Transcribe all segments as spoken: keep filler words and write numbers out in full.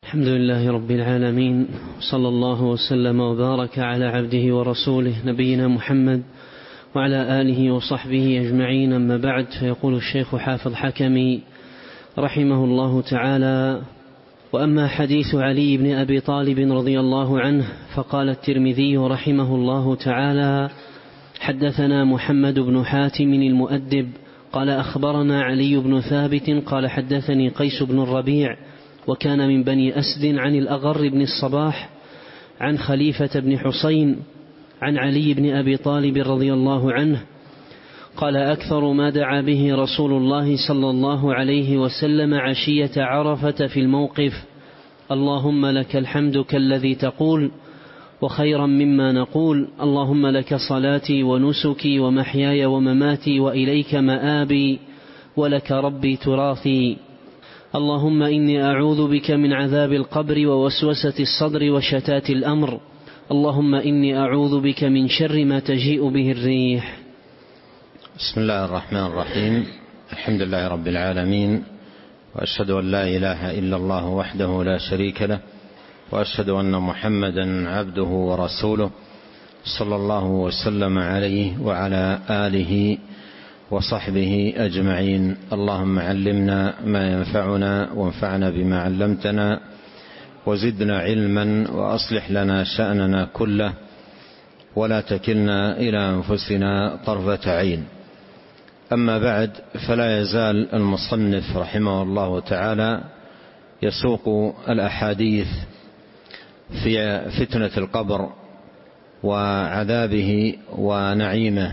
الحمد لله رب العالمين، صلى الله وسلم وبارك على عبده ورسوله نبينا محمد وعلى آله وصحبه أجمعين. أما بعد، فيقول الشيخ حافظ حكمي رحمه الله تعالى: وأما حديث علي بن أبي طالب رضي الله عنه، فقال الترمذي رحمه الله تعالى: حدثنا محمد بن حاتم المؤدب قال أخبرنا علي بن ثابت قال حدثني قيس بن الربيع، وكان من بني أسد، عن الأغر بن الصباح عن خليفة بن حسين عن علي بن أبي طالب رضي الله عنه قال: أكثر ما دعا به رسول الله صلى الله عليه وسلم عشية عرفة في الموقف: اللهم لك الحمد كالذي تقول، وخيرا مما نقول، اللهم لك صلاتي ونسكي ومحياي ومماتي وإليك مآبي، ولك ربي تراثي. اللهم إني أعوذ بك من عذاب القبر ووسوسة الصدر وشتات الأمر. اللهم إني أعوذ بك من شر ما تجيء به الريح. بسم الله الرحمن الرحيم. الحمد لله رب العالمين، وأشهد أن لا إله إلا الله وحده لا شريك له، وأشهد أن محمدا عبده ورسوله، صلى الله وسلم عليه وعلى آله وصحبه أجمعين. اللهم علمنا ما ينفعنا، وانفعنا بما علمتنا، وزدنا علما، وأصلح لنا شأننا كله، ولا تكلنا إلى أنفسنا طرفة عين. أما بعد، فلا يزال المصنف رحمه الله تعالى يسوق الأحاديث في فتنة القبر وعذابه ونعيمه.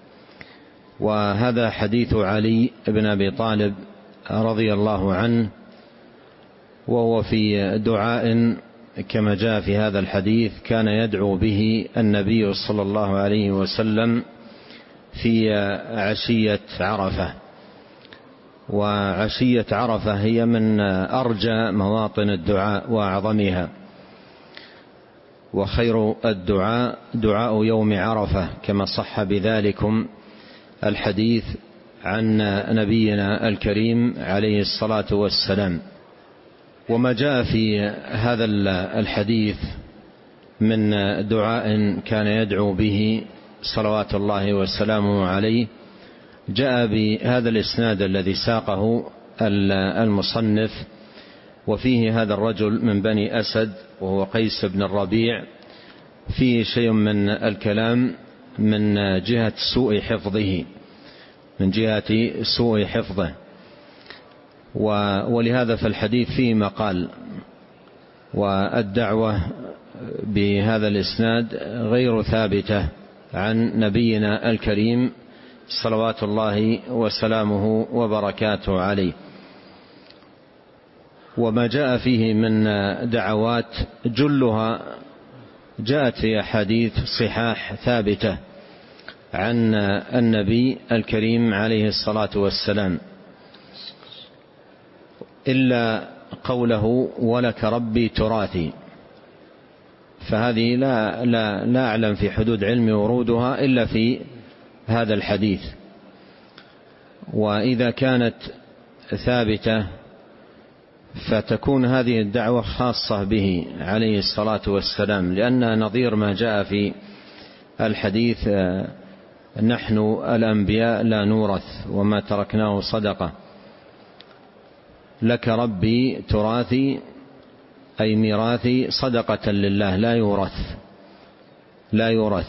وهذا حديث علي بن أبي طالب رضي الله عنه، وهو في دعاء كما جاء في هذا الحديث كان يدعو به النبي صلى الله عليه وسلم في عشية عرفة. وعشية عرفة هي من أرجى مواطن الدعاء وأعظمها، وخير الدعاء دعاء يوم عرفة، كما صح بذلكم الحديث عن نبينا الكريم عليه الصلاة والسلام. وما جاء في هذا الحديث من دعاء كان يدعو به صلوات الله وسلامه عليه جاء بهذا الإسناد الذي ساقه المصنف، وفيه هذا الرجل من بني أسد وهو قيس بن الربيع، فيه شيء من الكلام من جهة سوء حفظه من جهة سوء حفظه ولهذا فالحديث فيه مقال. والدعوة بهذا الإسناد غير ثابتة عن نبينا الكريم صلوات الله وسلامه وبركاته عليه. وما جاء فيه من دعوات جلها جاءت في أحاديث صحاح ثابتة عن النبي الكريم عليه الصلاة والسلام، إلا قوله ولك ربي تراثي، فهذه لا, لا, لا أعلم في حدود علم ورودها إلا في هذا الحديث. وإذا كانت ثابتة فتكون هذه الدعوة خاصة به عليه الصلاة والسلام، لأن نظير ما جاء في الحديث: نحن الأنبياء لا نورث وما تركناه صدقة. لك ربي تراثي أي ميراثي صدقة لله لا يورث لا يورث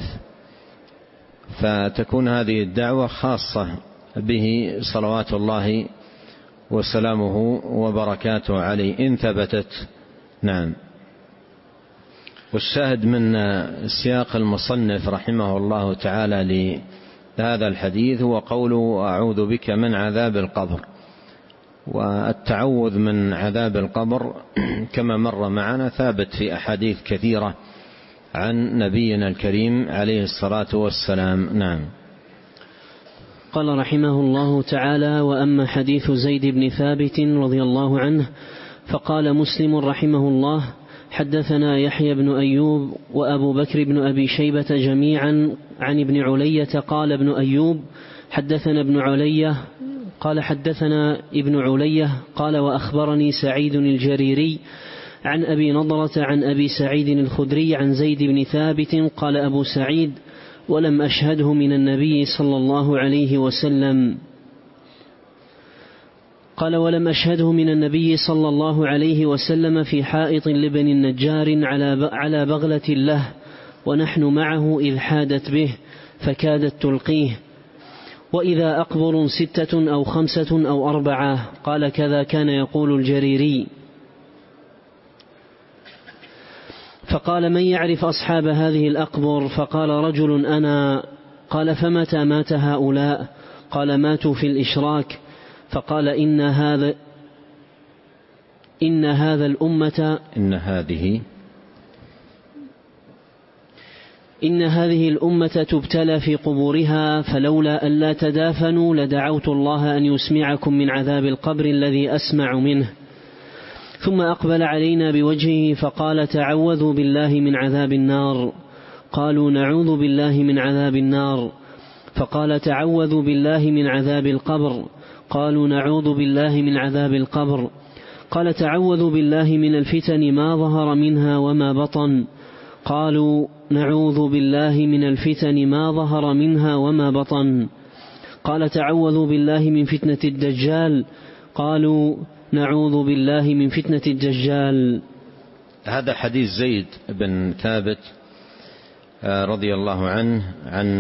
فتكون هذه الدعوة خاصة به صلوات الله وسلامه وبركاته عليه إن ثبتت. نعم. والشاهد من سياق المصنف رحمه الله تعالى لهذا الحديث هو قوله: أعوذ بك من عذاب القبر. والتعوذ من عذاب القبر كما مر معنا ثابت في أحاديث كثيرة عن نبينا الكريم عليه الصلاة والسلام. نعم. قال رحمه الله تعالى: وأما حديث زيد بن ثابت رضي الله عنه، فقال مسلم رحمه الله: حدثنا يحيى بن أيوب وأبو بكر بن أبي شيبة جميعا عن ابن علية قال ابن أيوب: حدثنا ابن علية قال حدثنا ابن علية قال: وأخبرني سعيد الجريري عن أبي نضرة عن أبي سعيد الخدري عن زيد بن ثابت قال أبو سعيد: ولم أشهده من النبي صلى الله عليه وسلم قال ولم أشهده من النبي صلى الله عليه وسلم في حائط لبن النجار على بغلة له ونحن معه إذ حادت به فكادت تلقيه، وإذا أقبر ستة أو خمسة أو أربعة. قال: كذا كان يقول الجريري. فقال: من يعرف أصحاب هذه الأقبر؟ فقال رجل: أنا. قال: فمتى مات هؤلاء؟ قال: ماتوا في الإشراك. فقال: إن هذا إن هذا الأمة إن هذه إن هذه الأمة تبتلى في قبورها، فلولا أن لا تدافنوا لدعوت الله أن يسمعكم من عذاب القبر الذي أسمع منه. ثم أقبل علينا بوجهه فقال: تعوذوا بالله من عذاب النار. قالوا: نعوذ بالله من عذاب النار. فقال: تعوذوا بالله من عذاب القبر. قالوا: نعوذ بالله من عذاب القبر. قال: تعوذوا بالله من الفتن ما ظهر منها وما بطن. قالوا: نعوذ بالله من الفتن ما ظهر منها وما بطن. قال: تعوذوا بالله من فتنة الدجال. قالوا: نعوذ بالله من فتنة الدجال. هذا حديث زيد بن ثابت رضي الله عنه عن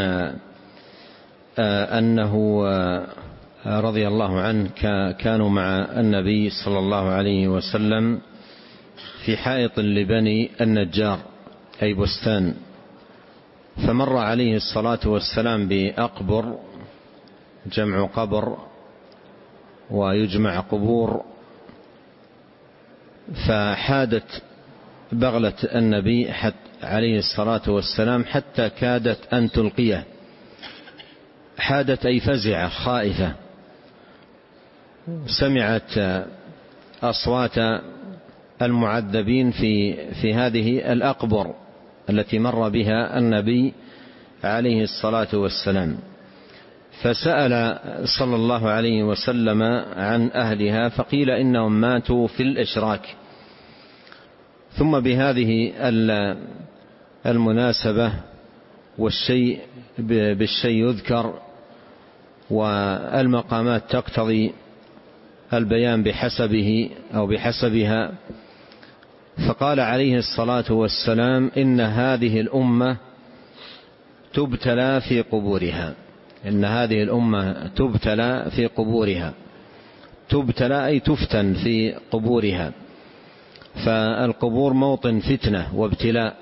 أنه رضي الله عنه كانوا مع النبي صلى الله عليه وسلم في حائط لبني النجار أي بستان، فمر عليه الصلاة والسلام بأقبر، جمع قبر ويجمع قبور، فحادت بغلة النبي عليه الصلاة والسلام حتى كادت أن تلقيه. حادت أي فزعة خائفة، سمعت أصوات المعذبين في في هذه الأقبر التي مر بها النبي عليه الصلاة والسلام، فسأل صلى الله عليه وسلم عن أهلها فقيل إنهم ماتوا في الإشراك. ثم بهذه المناسبة والشيء بالشيء يذكر والمقامات تقتضي البيان بحسبه أو بحسبها، فقال عليه الصلاة والسلام: إن هذه الأمة تبتلى في قبورها. إن هذه الأمة تبتلى في قبورها. تبتلى أي تفتن في قبورها، فالقبور موطن فتنة وابتلاء،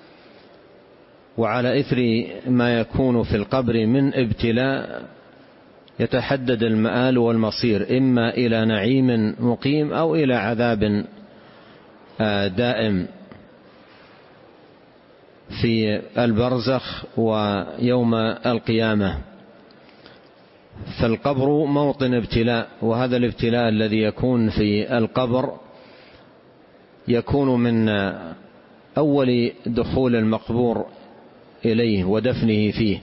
وعلى إثر ما يكون في القبر من ابتلاء يتحدد المآل والمصير، إما إلى نعيم مقيم أو إلى عذاب دائم في البرزخ ويوم القيامة. فالقبر موطن ابتلاء، وهذا الابتلاء الذي يكون في القبر يكون من أول دخول المقبور إليه ودفنه فيه.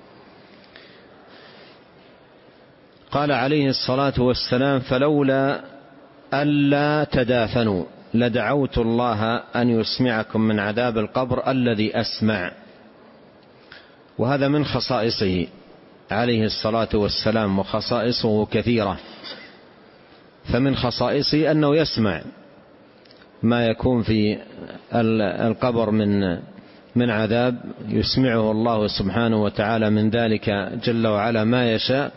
قال عليه الصلاة والسلام: فلولا ألا تدافنوا لدعوت الله أن يسمعكم من عذاب القبر الذي أسمع. وهذا من خصائصه عليه الصلاة والسلام، وخصائصه كثيرة، فمن خصائصه أنه يسمع ما يكون في القبر من من عذاب، يسمعه الله سبحانه وتعالى من ذلك جل وعلا ما يشاء.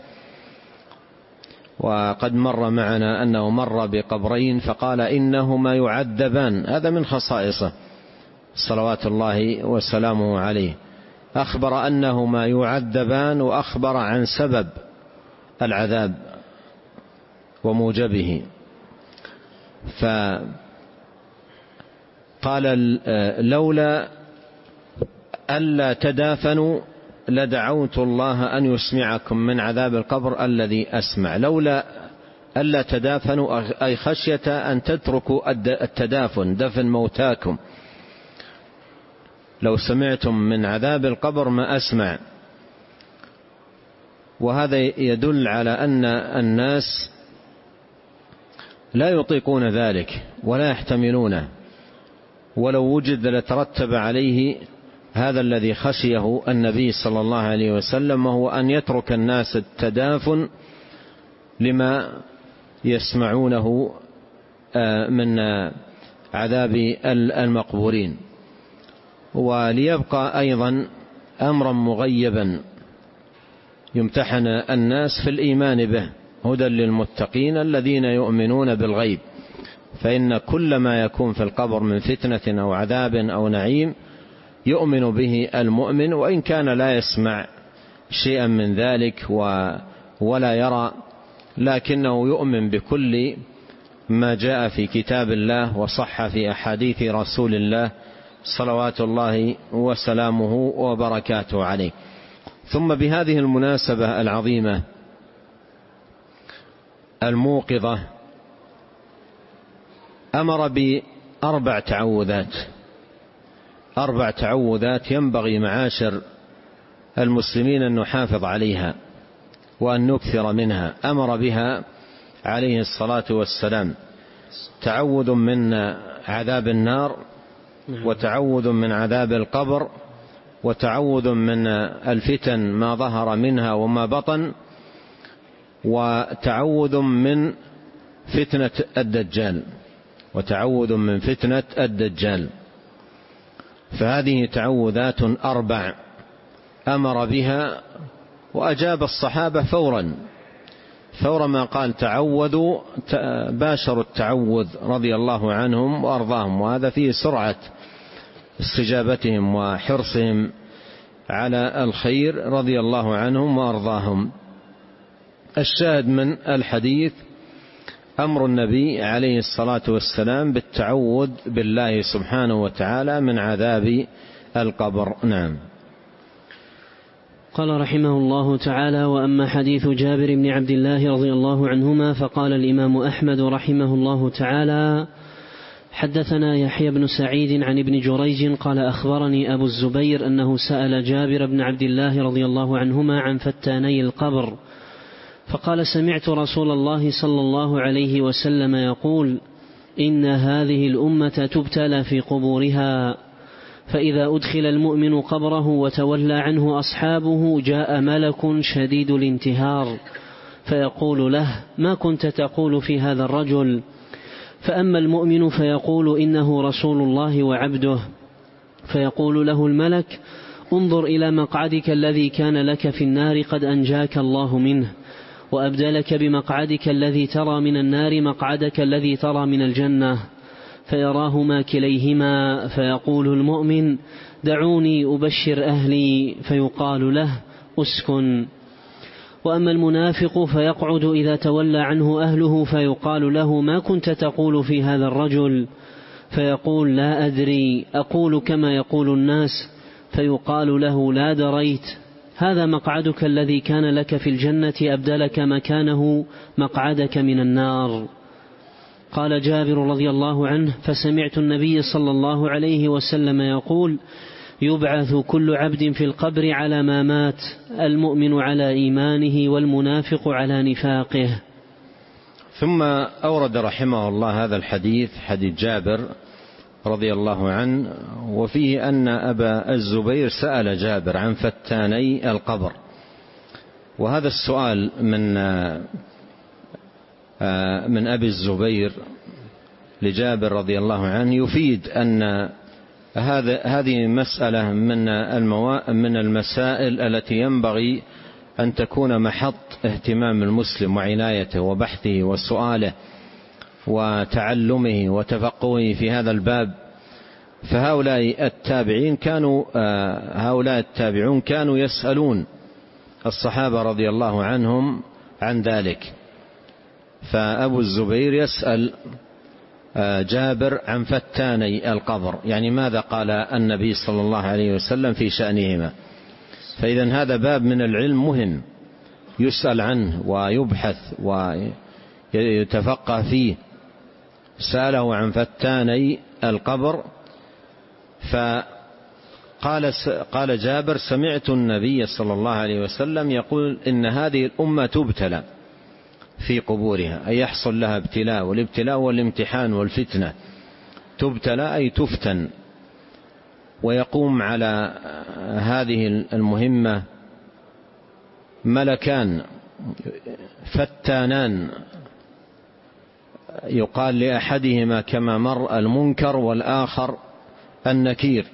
وقد مر معنا أنه مر بقبرين فقال: إنهما يعذبان. هذا من خصائصه صلوات الله وسلامه عليه، أخبر أنهما يعذبان وأخبر عن سبب العذاب وموجبه. فقال: لولا ألا تدافنوا لدعوت الله أن يسمعكم من عذاب القبر الذي أسمع. لولا ألا تدافنوا أي خشية أن تتركوا التدافن، دفن موتاكم. لو سمعتم من عذاب القبر ما أسمع. وهذا يدل على أن الناس لا يطيقون ذلك ولا يحتملونه، ولو وجد لترتب عليه هذا الذي خشيه النبي صلى الله عليه وسلم، وهو أن يترك الناس التدافن لما يسمعونه من عذاب المقبورين. وليبقى أيضا أمرا مغيبا يمتحن الناس في الإيمان به، هدى للمتقين الذين يؤمنون بالغيب، فإن كل ما يكون في القبر من فتنة أو عذاب أو نعيم يؤمن به المؤمن، وإن كان لا يسمع شيئا من ذلك ولا يرى، لكنه يؤمن بكل ما جاء في كتاب الله وصح في أحاديث رسول الله صلوات الله وسلامه وبركاته عليه. ثم بهذه المناسبة العظيمة الموقظة أمر بأربع تعوذات، أربع تعوذات ينبغي معاشر المسلمين أن نحافظ عليها وأن نكثر منها. أمر بها عليه الصلاة والسلام: تعوذ من عذاب النار، وتعوذ من عذاب القبر، وتعوذ من الفتن ما ظهر منها وما بطن، وتعوذ من فتنة الدجال، وتعوذ من فتنة الدجال. فهذه تعوذات أربع أمر بها، وأجاب الصحابة فورا فور ما قال تعوذوا باشروا التعوذ رضي الله عنهم وأرضاهم، وهذا فيه سرعة استجابتهم وحرصهم على الخير رضي الله عنهم وأرضاهم. الشاهد من الحديث أمر النبي عليه الصلاة والسلام بالتعوذ بالله سبحانه وتعالى من عذاب القبر. نعم. قال رحمه الله تعالى: وأما حديث جابر بن عبد الله رضي الله عنهما فقال الإمام أحمد رحمه الله تعالى: حدثنا يحيى بن سعيد عن ابن جريج قال أخبرني أبو الزبير أنه سأل جابر بن عبد الله رضي الله عنهما عن فتاني القبر، فقال: سمعت رسول الله صلى الله عليه وسلم يقول: إن هذه الأمة تبتلى في قبورها، فإذا أدخل المؤمن قبره وتولى عنه أصحابه جاء ملك شديد الانتهار فيقول له: ما كنت تقول في هذا الرجل؟ فأما المؤمن فيقول: إنه رسول الله وعبده، فيقول له الملك: انظر إلى مقعدك الذي كان لك في النار قد أنجاك الله منه، وأبدلك بمقعدك الذي ترى من النار مقعدك الذي ترى من الجنة. فيراهما كليهما، فيقول المؤمن: دعوني أبشر أهلي، فيقال له: أسكن. وأما المنافق فيقعد إذا تولى عنه أهله فيقال له: ما كنت تقول في هذا الرجل؟ فيقول: لا أدري، أقول كما يقول الناس. فيقال له: لا دريت، هذا مقعدك الذي كان لك في الجنة أبدلك مكانه مقعدك من النار. قال جابر رضي الله عنه: فسمعت النبي صلى الله عليه وسلم يقول: يبعث كل عبد في القبر على ما مات، المؤمن على إيمانه والمنافق على نفاقه. ثم أورد رحمه الله هذا الحديث، حديث جابر رضي الله عنه، وفيه أن أبا الزبير سأل جابر عن فتاني القبر. وهذا السؤال من من أبي الزبير لجابر رضي الله عنه يفيد أن هذا هذه مسألة من من المسائل التي ينبغي أن تكون محط اهتمام المسلم وعنايته وبحثه وسؤاله وتعلمه وتفقهه في هذا الباب. فهؤلاء التابعين كانوا هؤلاء التابعون كانوا يسألون الصحابة رضي الله عنهم عن ذلك. فأبو الزبير يسأل جابر عن فتاني القبر، يعني ماذا قال النبي صلى الله عليه وسلم في شأنهما. فإذا هذا باب من العلم مهم يسأل عنه ويبحث ويتفقه فيه. سأله عن فتاني القبر، فقال قال جابر: سمعت النبي صلى الله عليه وسلم يقول: إن هذه الأمة تبتلى في قبورها، أي يحصل لها ابتلاء، والابتلاء والامتحان والفتنة. تبتلى أي تفتن، ويقوم على هذه المهمة ملكان فتانان، يقال لأحدهما كما مر المنكر والآخر النكير.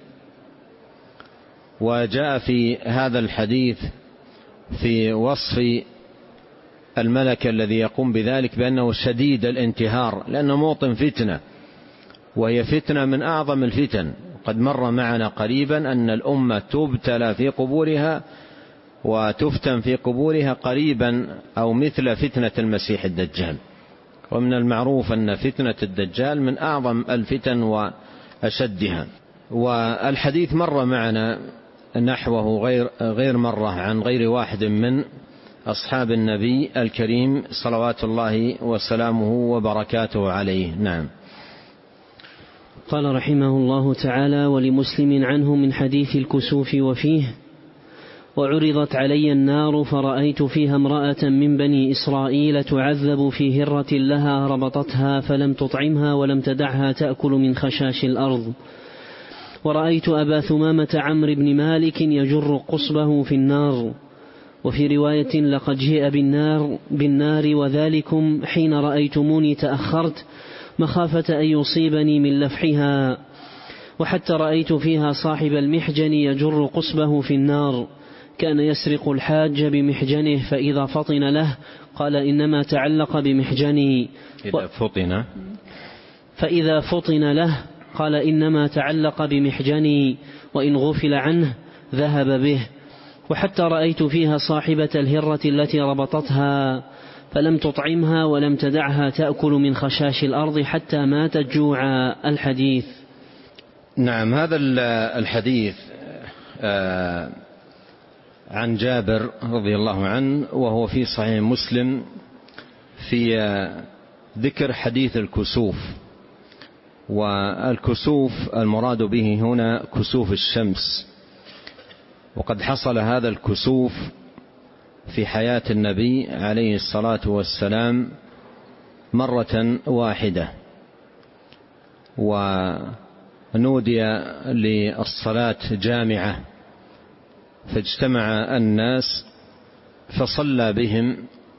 وجاء في هذا الحديث في وصف الملك الذي يقوم بذلك بأنه شديد الانتهار، لأنه موطن فتنة، وهي فتنة من أعظم الفتن. قد مر معنا قريبا أن الأمة تبتلى في قبورها وتفتن في قبورها قريبا أو مثل فتنة المسيح الدجال. ومن المعروف أن فتنة الدجال من أعظم الفتن وأشدها. والحديث مر معنا نحوه غير غير مرة عن غير واحد من أصحاب النبي الكريم صلوات الله وسلامه وبركاته عليه. نعم. قال رحمه الله تعالى: ولمسلم عنه من حديث الكسوف وفيه: وعرضت علي النار فرأيت فيها امرأة من بني إسرائيل تعذب في هرة لها ربطتها فلم تطعمها ولم تدعها تأكل من خشاش الأرض. ورأيت أبا ثمامة عمرو بن مالك يجر قصبه في النار. وفي رواية: لقد جيء بالنار, بالنار وذلكم حين رأيتموني تأخرت مخافة أن يصيبني من لفحها. وحتى رأيت فيها صاحب المحجن يجر قصبه في النار، كان يسرق الحاج بمحجنه فإذا فطن له قال إنما تعلق بمحجني. إذا فطن فإذا فطن له قال إنما تعلق بمحجني، وإن غفل عنه ذهب به. وحتى رأيت فيها صاحبة الهرة التي ربطتها فلم تطعمها ولم تدعها تأكل من خشاش الأرض حتى ماتت جوعا. الحديث. نعم. هذا الحديث عن جابر رضي الله عنه، وهو في صحيح مسلم، في ذكر حديث الكسوف. والكسوف المراد به هنا كسوف الشمس، وقد حصل هذا الكسوف في حياة النبي عليه الصلاة والسلام مرة واحدة، ونودي للصلاة جامعة فاجتمع الناس فصلى بهم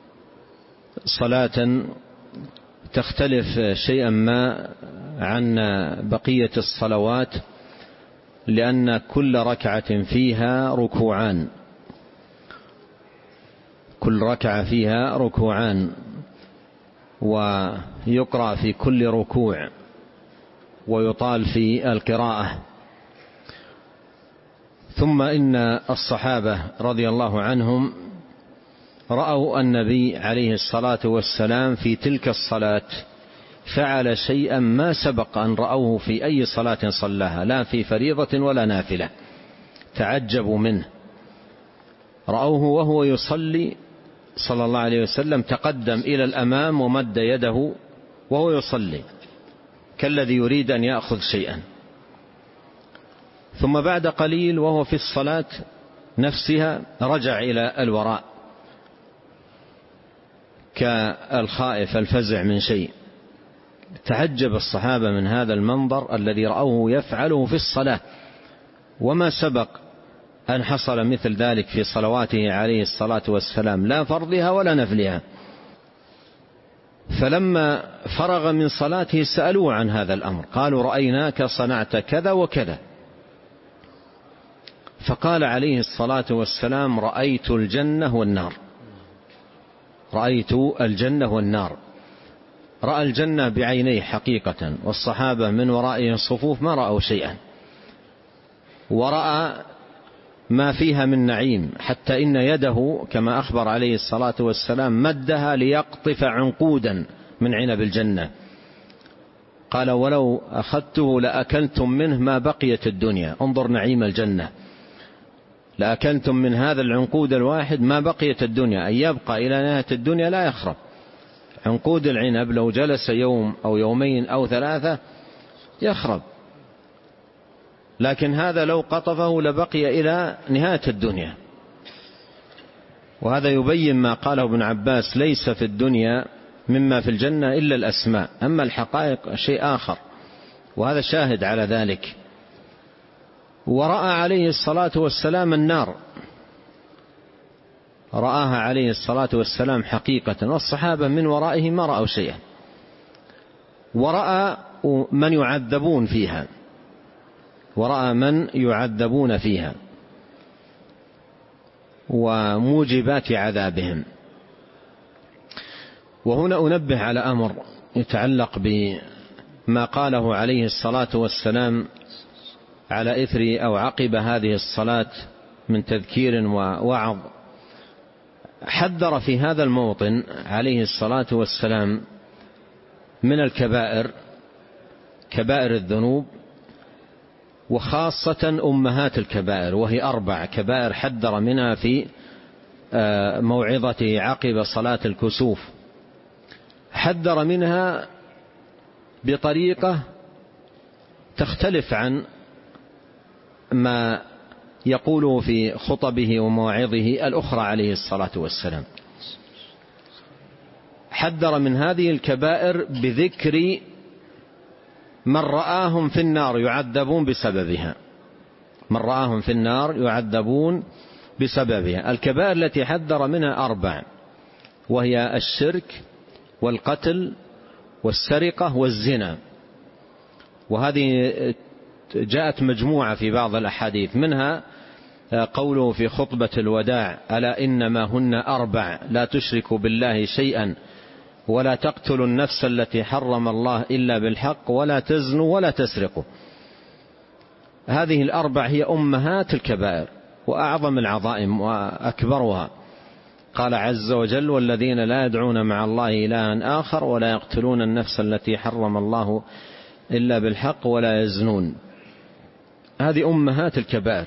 صلاة تختلف شيئا ما عن بقية الصلوات، لأن كل ركعة فيها ركوعان، كل ركعة فيها ركوعان، ويقرأ في كل ركوع ويطال في القراءة. ثم إن الصحابة رضي الله عنهم رأوا النبي عليه الصلاة والسلام في تلك الصلاة فعل شيئا ما سبق أن رأوه في أي صلاة صلاها، لا في فريضة ولا نافلة. تعجبوا منه، رأوه وهو يصلي صلى الله عليه وسلم تقدم إلى الأمام ومد يده وهو يصلي كالذي يريد أن يأخذ شيئا. ثم بعد قليل وهو في الصلاة نفسها رجع إلى الوراء كالخائف الفزع من شيء. تعجب الصحابة من هذا المنظر الذي رأوه يفعله في الصلاة، وما سبق أن حصل مثل ذلك في صلواته عليه الصلاة والسلام، لا فرضها ولا نفلها. فلما فرغ من صلاته سألوه عن هذا الأمر، قالوا رأيناك صنعت كذا وكذا. فقال عليه الصلاة والسلام رأيت الجنة والنار، رأيت الجنة والنار. رأى الجنة بعينيه حقيقة، والصحابة من ورائهم الصفوف ما رأوا شيئا، ورأى ما فيها من نعيم، حتى إن يده كما أخبر عليه الصلاة والسلام مدها ليقطف عنقودا من عنب الجنة. قال ولو أخذته لأكلتم منه ما بقيت الدنيا. انظر نعيم الجنة، لأكلتم من هذا العنقود الواحد ما بقيت الدنيا، أن يبقى إلى نهاية الدنيا لا يخرب. عنقود العنب لو جلس يوم أو يومين أو ثلاثة يخرب، لكن هذا لو قطفه لبقي إلى نهاية الدنيا. وهذا يبين ما قاله ابن عباس: ليس في الدنيا مما في الجنة إلا الأسماء، أما الحقائق شيء آخر. وهذا شاهد على ذلك. ورأى عليه الصلاة والسلام النار، رآها عليه الصلاة والسلام حقيقة، والصحابة من ورائه ما رأوا شيئا. ورأى من يعذبون فيها، ورأى من يعذبون فيها وموجبات عذابهم. وهنا أنبه على أمر يتعلق بما قاله عليه الصلاة والسلام على إثر أو عقب هذه الصلاة من تذكير ووعظ. حذر في هذا الموطن عليه الصلاة والسلام من الكبائر، كبائر الذنوب، وخاصة أمهات الكبائر، وهي أربع كبائر حذر منها في موعظته عقب صلاة الكسوف. حذر منها بطريقة تختلف عن ما يقوله في خطبه ومواعظه الأخرى عليه الصلاة والسلام. حذر من هذه الكبائر بذكر من رآهم في النار يعذبون بسببها، من رآهم في النار يعذبون بسببها. الكبائر التي حذر منها أربع، وهي الشرك والقتل والسرقة والزنا. وهذه جاءت مجموعة في بعض الأحاديث، منها قوله في خطبة الوداع: ألا إنما هن أربع لا تشركوا بالله شيئا ولا تقتلوا النفس التي حرم الله إلا بالحق ولا تزنوا ولا تسرقوا. هذه الأربع هي أمهات الكبائر وأعظم العظائم وأكبرها. قال عز وجل: والذين لا يدعون مع الله إلها آخر ولا يقتلون النفس التي حرم الله إلا بالحق ولا يزنون. هذه أمهات الكبائر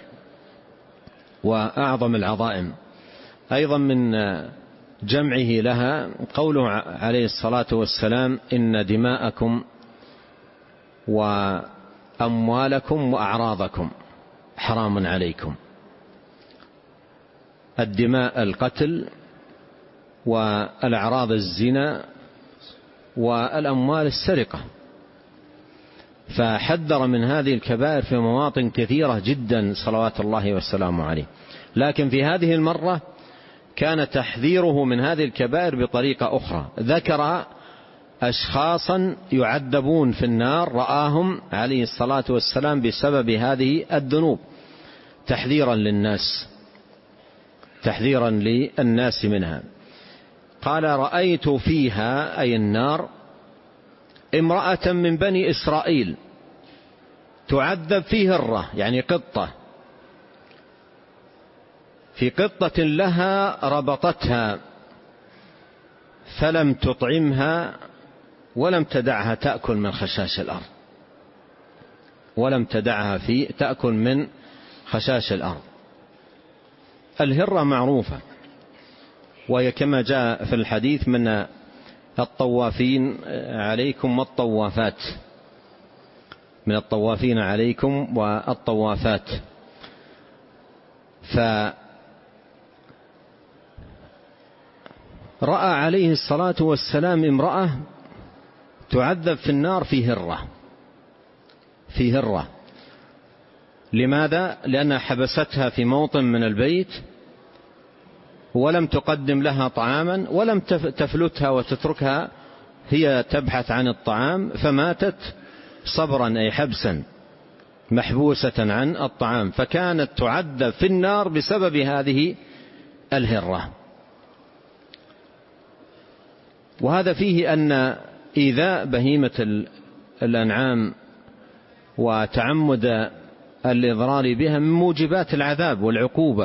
وأعظم العظائم. أيضا من جمعه لها قوله عليه الصلاة والسلام: إن دماءكم وأموالكم وأعراضكم حرام عليكم. الدماء القتل، والأعراض الزنا، والأموال السرقة. فحذر من هذه الكبائر في مواطن كثيرة جدا صلوات الله والسلام عليه. لكن في هذه المرة كان تحذيره من هذه الكبائر بطريقة أخرى. ذكر أشخاصا يعذبون في النار رآهم عليه الصلاة والسلام بسبب هذه الذنوب، تحذيرا للناس، تحذيرا للناس منها. قال: رأيت فيها، أي النار، امرأة من بني إسرائيل تعذب في هرة، يعني قطة، في قطة لها ربطتها فلم تطعمها ولم تدعها تأكل من خشاش الأرض، ولم تدعها في تأكل من خشاش الأرض. الهرة معروفة، وهي كما جاء في الحديث: من الطوافين عليكم والطوافات، من الطوافين عليكم والطوافات. فرأى عليه الصلاة والسلام امرأة تعذب في النار في هرة، في هرة. لماذا؟ لأنها حبستها في موطن من البيت ولم تقدم لها طعاما، ولم تفلتها وتتركها هي تبحث عن الطعام، فماتت صبرا، أي حبسا، محبوسة عن الطعام. فكانت تعذب في النار بسبب هذه الهرة. وهذا فيه أن إيذاء بهيمة الأنعام وتعمد الإضرار بها من موجبات العذاب والعقوبة.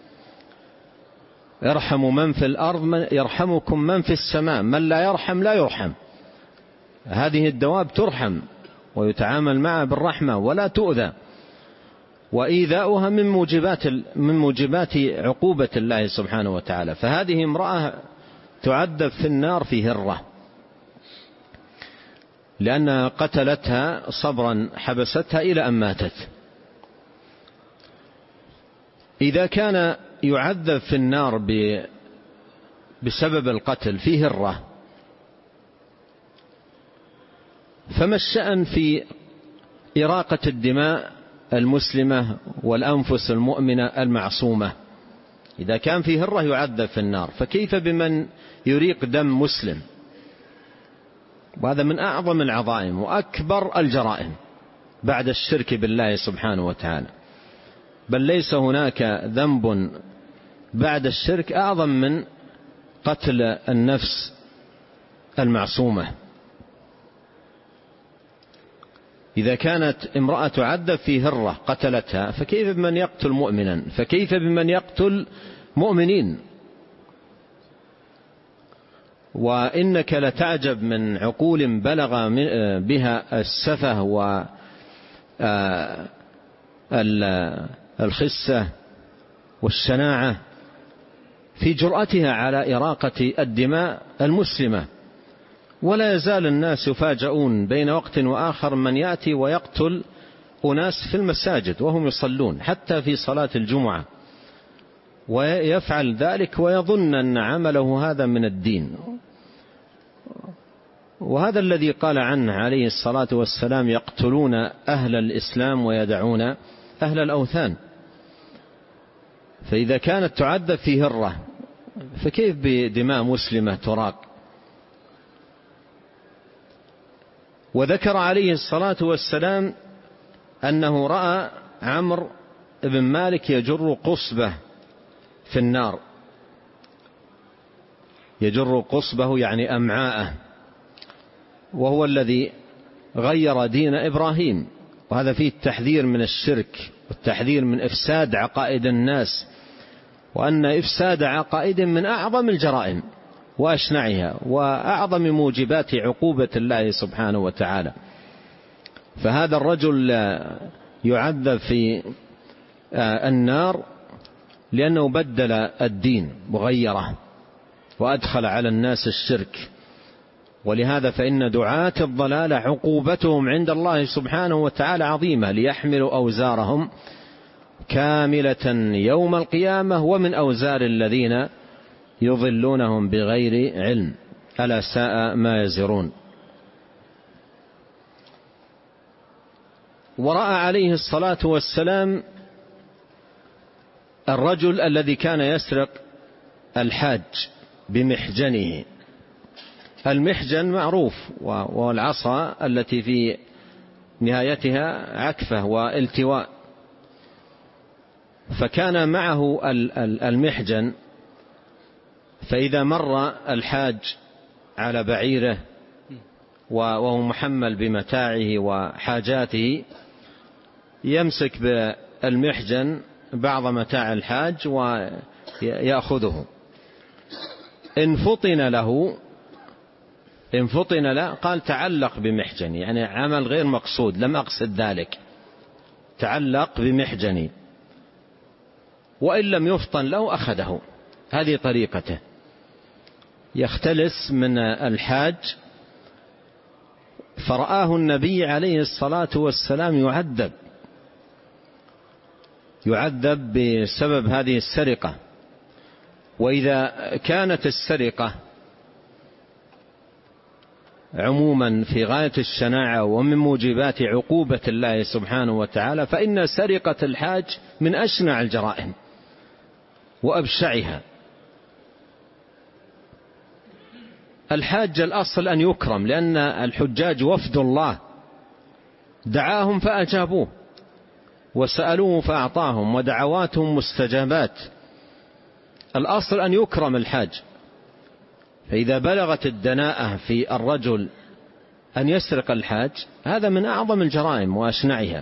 ارحموا من في الأرض يرحمكم من في السماء، من لا يرحم لا يرحم. هذه الدواب ترحم ويتعامل معها بالرحمة ولا تؤذى، وإيذاؤها من موجبات من موجبات عقوبة الله سبحانه وتعالى. فهذه امرأة تعذب في النار في هرة، لأنها قتلتها صبرا، حبستها إلى أن ماتت. إذا كان يعذب في النار بسبب القتل في هرة، فما الشأن في إراقة الدماء المسلمة والأنفس المؤمنة المعصومة. إذا كان في هرة يعذب في النار، فكيف بمن يريق دم مسلم؟ وهذا من أعظم العظائم وأكبر الجرائم بعد الشرك بالله سبحانه وتعالى، بل ليس هناك ذنب بعد الشرك أعظم من قتل النفس المعصومة. إذا كانت امرأة تعذب في هرة قتلتها، فكيف بمن يقتل مؤمنا؟ فكيف بمن يقتل مؤمنين؟ وإنك لتعجب من عقول بلغ بها السفه والخسة والشناعة في جرأتها على إراقة الدماء المسلمة. ولا يزال الناس يفاجؤون بين وقت وآخر من يأتي ويقتل أناس في المساجد وهم يصلون حتى في صلاة الجمعة، ويفعل ذلك ويظن أن عمله هذا من الدين. وهذا الذي قال عنه عليه الصلاة والسلام: يقتلون أهل الإسلام ويدعون أهل الأوثان. فإذا كانت تعذب في هرة، فكيف بدماء مسلمة تراق؟ وذكر عليه الصلاة والسلام أنه رأى عمرو بن مالك يجر قصبه في النار، يجر قصبه يعني أمعاءه، وهو الذي غير دين إبراهيم. وهذا فيه التحذير من الشرك والتحذير من إفساد عقائد الناس، وأن إفساد عقائد من أعظم الجرائم وأشنعها وأعظم موجبات عقوبة الله سبحانه وتعالى. فهذا الرجل يعذب في النار لأنه بدل الدين وغيره وأدخل على الناس الشرك. ولهذا فإن دعاة الضلال عقوبتهم عند الله سبحانه وتعالى عظيمة، ليحملوا أوزارهم كاملة يوم القيامة ومن أوزار الذين يضلونهم بغير علم، ألا ساء ما يزرون. ورأى عليه الصلاة والسلام الرجل الذي كان يسرق الحاج بمحجنه. المحجن معروف، والعصا التي في نهايتها عكفة والتواء. فكان معه المحجن، فإذا مر الحاج على بعيره وهو محمل بمتاعه وحاجاته، يمسك بالمحجن بعض متاع الحاج ويأخذه. إن فطن له إن فطن له قال: تعلق بمحجني، يعني عمل غير مقصود، لم أقصد ذلك، تعلق بمحجني. وإن لم يفطن له أخذه. هذه طريقته، يختلس من الحاج. فرآه النبي عليه الصلاة والسلام يعذب يعذب بسبب هذه السرقة. وإذا كانت السرقة عموما في غاية الشناعة ومن موجبات عقوبة الله سبحانه وتعالى، فإن سرقة الحاج من أشنع الجرائم وأبشعها. الحاج الأصل أن يكرم، لأن الحجاج وفد الله، دعاهم فأجابوه، وسألوه فأعطاهم، ودعواتهم مستجابات. الأصل أن يكرم الحاج. فإذا بلغت الدناءة في الرجل أن يسرق الحاج، هذا من أعظم الجرائم وأشنعها.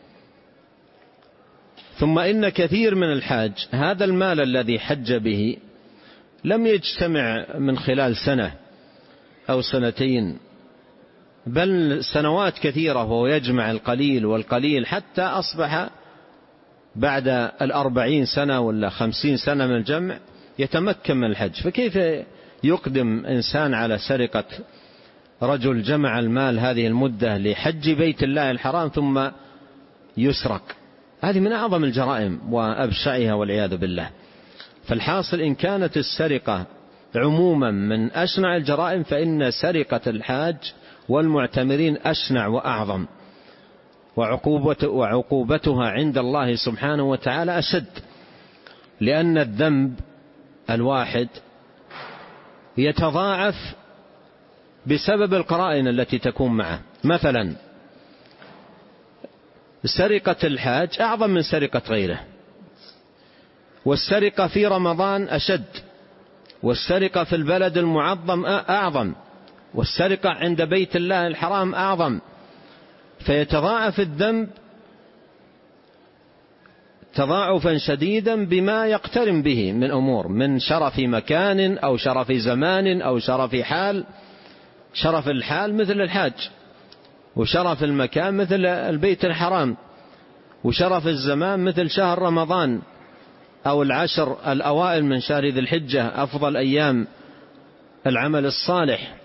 ثم إن كثير من الحاج هذا المال الذي حج به لم يجتمع من خلال سنة أو سنتين، بل سنوات كثيرة وهو يجمع القليل والقليل، حتى أصبح بعد الأربعين سنة ولا خمسين سنة من الجمع يتمكن من الحج. فكيف يقدم إنسان على سرقة رجل جمع المال هذه المدة لحج بيت الله الحرام ثم يسرق؟ هذه من أعظم الجرائم وأبشعها والعياذ بالله. فالحاصل إن كانت السرقة عموما من أشنع الجرائم، فإن سرقة الحاج والمعتمرين أشنع وأعظم. وعقوبتها عند الله سبحانه وتعالى أشد، لأن الذنب الواحد يتضاعف بسبب القرائن التي تكون معه. مثلا سرقة الحاج أعظم من سرقة غيره، والسرقة في رمضان أشد، والسرقة في البلد المعظم أعظم، والسرقة عند بيت الله الحرام أعظم، فيتضاعف الذنب تضاعفا شديدا بما يقترن به من أمور، من شرف مكان أو شرف زمان أو شرف حال. شرف الحال مثل الحاج، وشرف المكان مثل البيت الحرام، وشرف الزمان مثل شهر رمضان أو العشر الأوائل من شهر ذي الحجة، أفضل أيام العمل الصالح.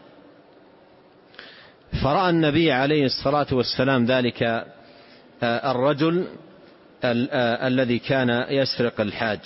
فرأى النبي عليه الصلاة والسلام ذلك الرجل الذي كان يسرق الحاج.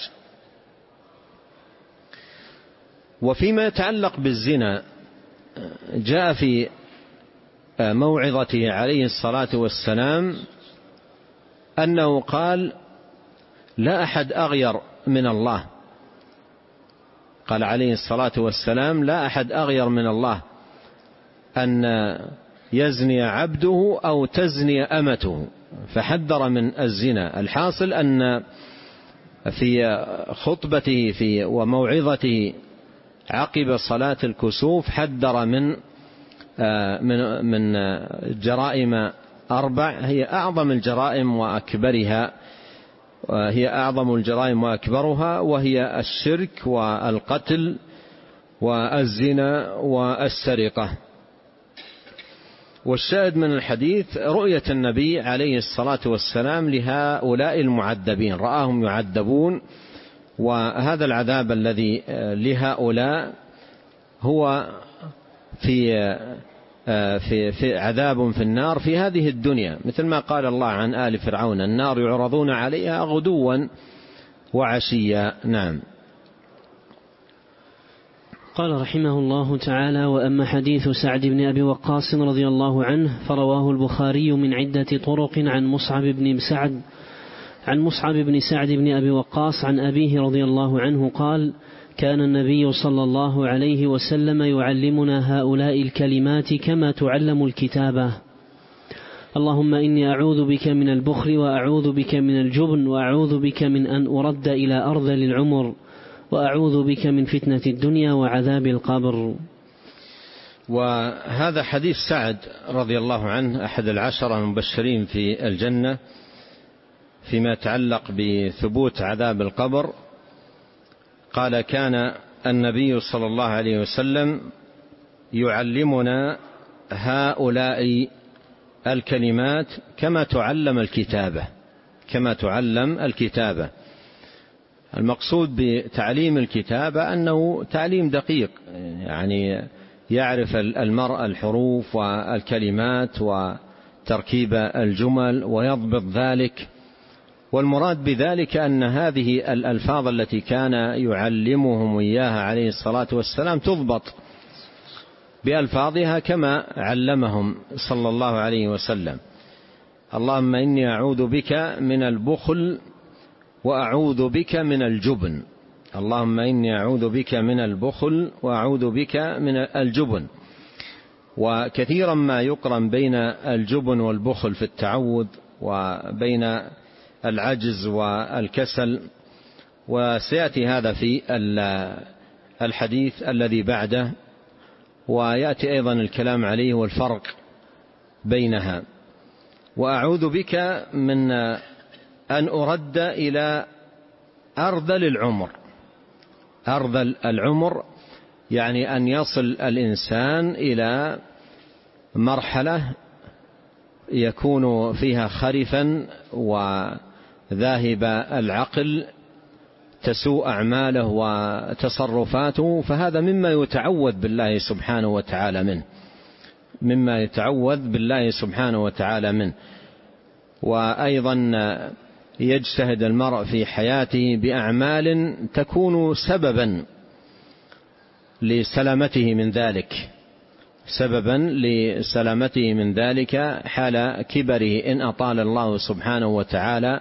وفيما يتعلق بالزنا جاء في موعظته عليه الصلاة والسلام أنه قال: لا أحد أغير من الله. قال عليه الصلاة والسلام: لا أحد أغير من الله أن يزني عبده أو تزني أمته، فحذر من الزنا. الحاصل أن في خطبته في وموعظته عقب صلاة الكسوف حذر من من من جرائم أربع هي أعظم الجرائم وأكبرها، هي أعظم الجرائم وأكبرها، وهي الشرك والقتل والزنا والسرقة. والشاهد من الحديث رؤية النبي عليه الصلاة والسلام لهؤلاء المعذبين، رآهم يعذبون، وهذا العذاب الذي لهؤلاء هو في في في عذاب في النار في هذه الدنيا، مثل ما قال الله عن آل فرعون: النار يعرضون عليها غدوا وعشيا. نعم. قال رحمه الله تعالى: وأما حديث سعد بن أبي وقاص رضي الله عنه فرواه البخاري من عدة طرق عن مصعب بن سعد عن مصعب بن سعد بن أبي وقاص عن أبيه رضي الله عنه قال: كان النبي صلى الله عليه وسلم يعلمنا هؤلاء الكلمات كما تعلم الكتابة: اللهم إني أعوذ بك من البخل، وأعوذ بك من الجبن، وأعوذ بك من أن أرد إلى أرذل العمر، وأعوذ بك من فتنة الدنيا وعذاب القبر. وهذا حديث سعد رضي الله عنه أحد العشرة المبشرين في الجنة فيما يتعلق بثبوت عذاب القبر. قال: كان النبي صلى الله عليه وسلم يعلمنا هؤلاء الكلمات كما تعلم الكتابة كما تعلم الكتابة. المقصود بتعليم الكتابة أنه تعليم دقيق، يعني يعرف المرء الحروف والكلمات وتركيب الجمل ويضبط ذلك. والمراد بذلك أن هذه الألفاظ التي كان يعلمهم إياها عليه الصلاة والسلام تضبط بألفاظها كما علمهم صلى الله عليه وسلم. اللهم إني أعوذ بك من البخل، وأعوذ بك من الجبن. اللهم إني أعوذ بك من البخل، وأعوذ بك من الجبن. وكثيرا ما يقرن بين الجبن والبخل في التعوذ، وبين العجز والكسل، وسيأتي هذا في الحديث الذي بعده، ويأتي أيضا الكلام عليه والفرق بينها. وأعوذ بك من أن أرد إلى أرذل العمر. أرذل العمر يعني أن يصل الإنسان إلى مرحلة يكون فيها خرفا وذاهب العقل، تسوء أعماله وتصرفاته، فهذا مما يتعوذ بالله سبحانه وتعالى منه مما يتعوذ بالله سبحانه وتعالى منه. وأيضا يجتهد المرء في حياته بأعمال تكون سببا لسلامته من ذلك، سببا لسلامته من ذلك حال كبره إن أطال الله سبحانه وتعالى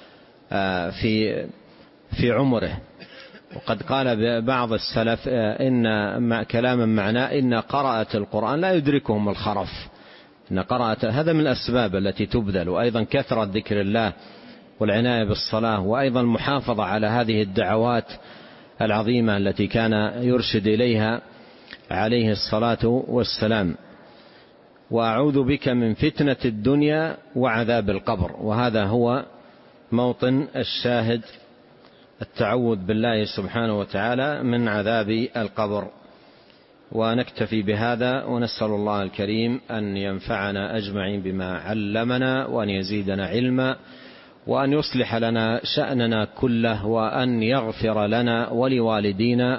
في في عمره. وقد قال بعض السلف إن كلاما معناه إن قراءة القرآن لا يدركهم الخرف، إن قراءة هذا من الأسباب التي تبذل، وأيضا كثرة ذكر الله والعناية بالصلاة، وأيضا المحافظة على هذه الدعوات العظيمة التي كان يرشد إليها عليه الصلاة والسلام. وأعوذ بك من فتنة الدنيا وعذاب القبر، وهذا هو موطن الشاهد، التعوذ بالله سبحانه وتعالى من عذاب القبر. ونكتفي بهذا، ونسأل الله الكريم أن ينفعنا أجمعين بما علمنا، وأن يزيدنا علما، وأن يصلح لنا شأننا كله، وأن يغفر لنا ولوالدينا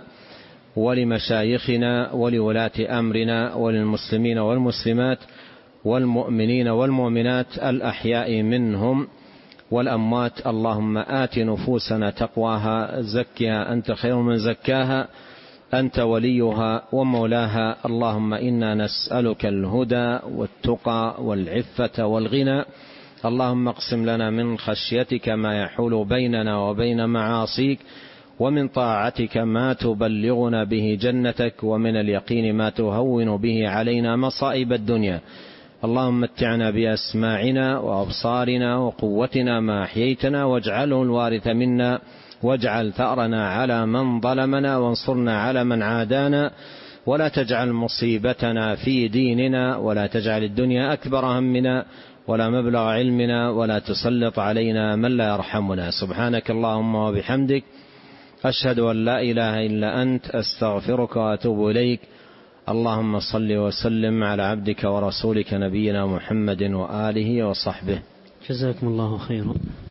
ولمشايخنا ولولاة أمرنا وللمسلمين والمسلمات والمؤمنين والمؤمنات الأحياء منهم والأموات. اللهم آت نفوسنا تقواها، زكها أنت خير من زكاها، أنت وليها ومولاها. اللهم إنا نسألك الهدى والتقى والعفة والغنى. اللهم اقسم لنا من خشيتك ما يحول بيننا وبين معاصيك، ومن طاعتك ما تبلغنا به جنتك، ومن اليقين ما تهون به علينا مصائب الدنيا. اللهم متعنا بأسماعنا وأبصارنا وقوتنا ما أحييتنا، واجعله الوارث منا، واجعل ثأرنا على من ظلمنا، وانصرنا على من عادانا، ولا تجعل مصيبتنا في ديننا، ولا تجعل الدنيا أكبر همنا ولا مبلغ علمنا، ولا تسلط علينا من لا يرحمنا. سبحانك اللهم وبحمدك، أشهد أن لا إله إلا أنت، أستغفرك وأتوب إليك. اللهم صل وسلم على عبدك ورسولك نبينا محمد وآله وصحبه. جزاكم الله خيرا.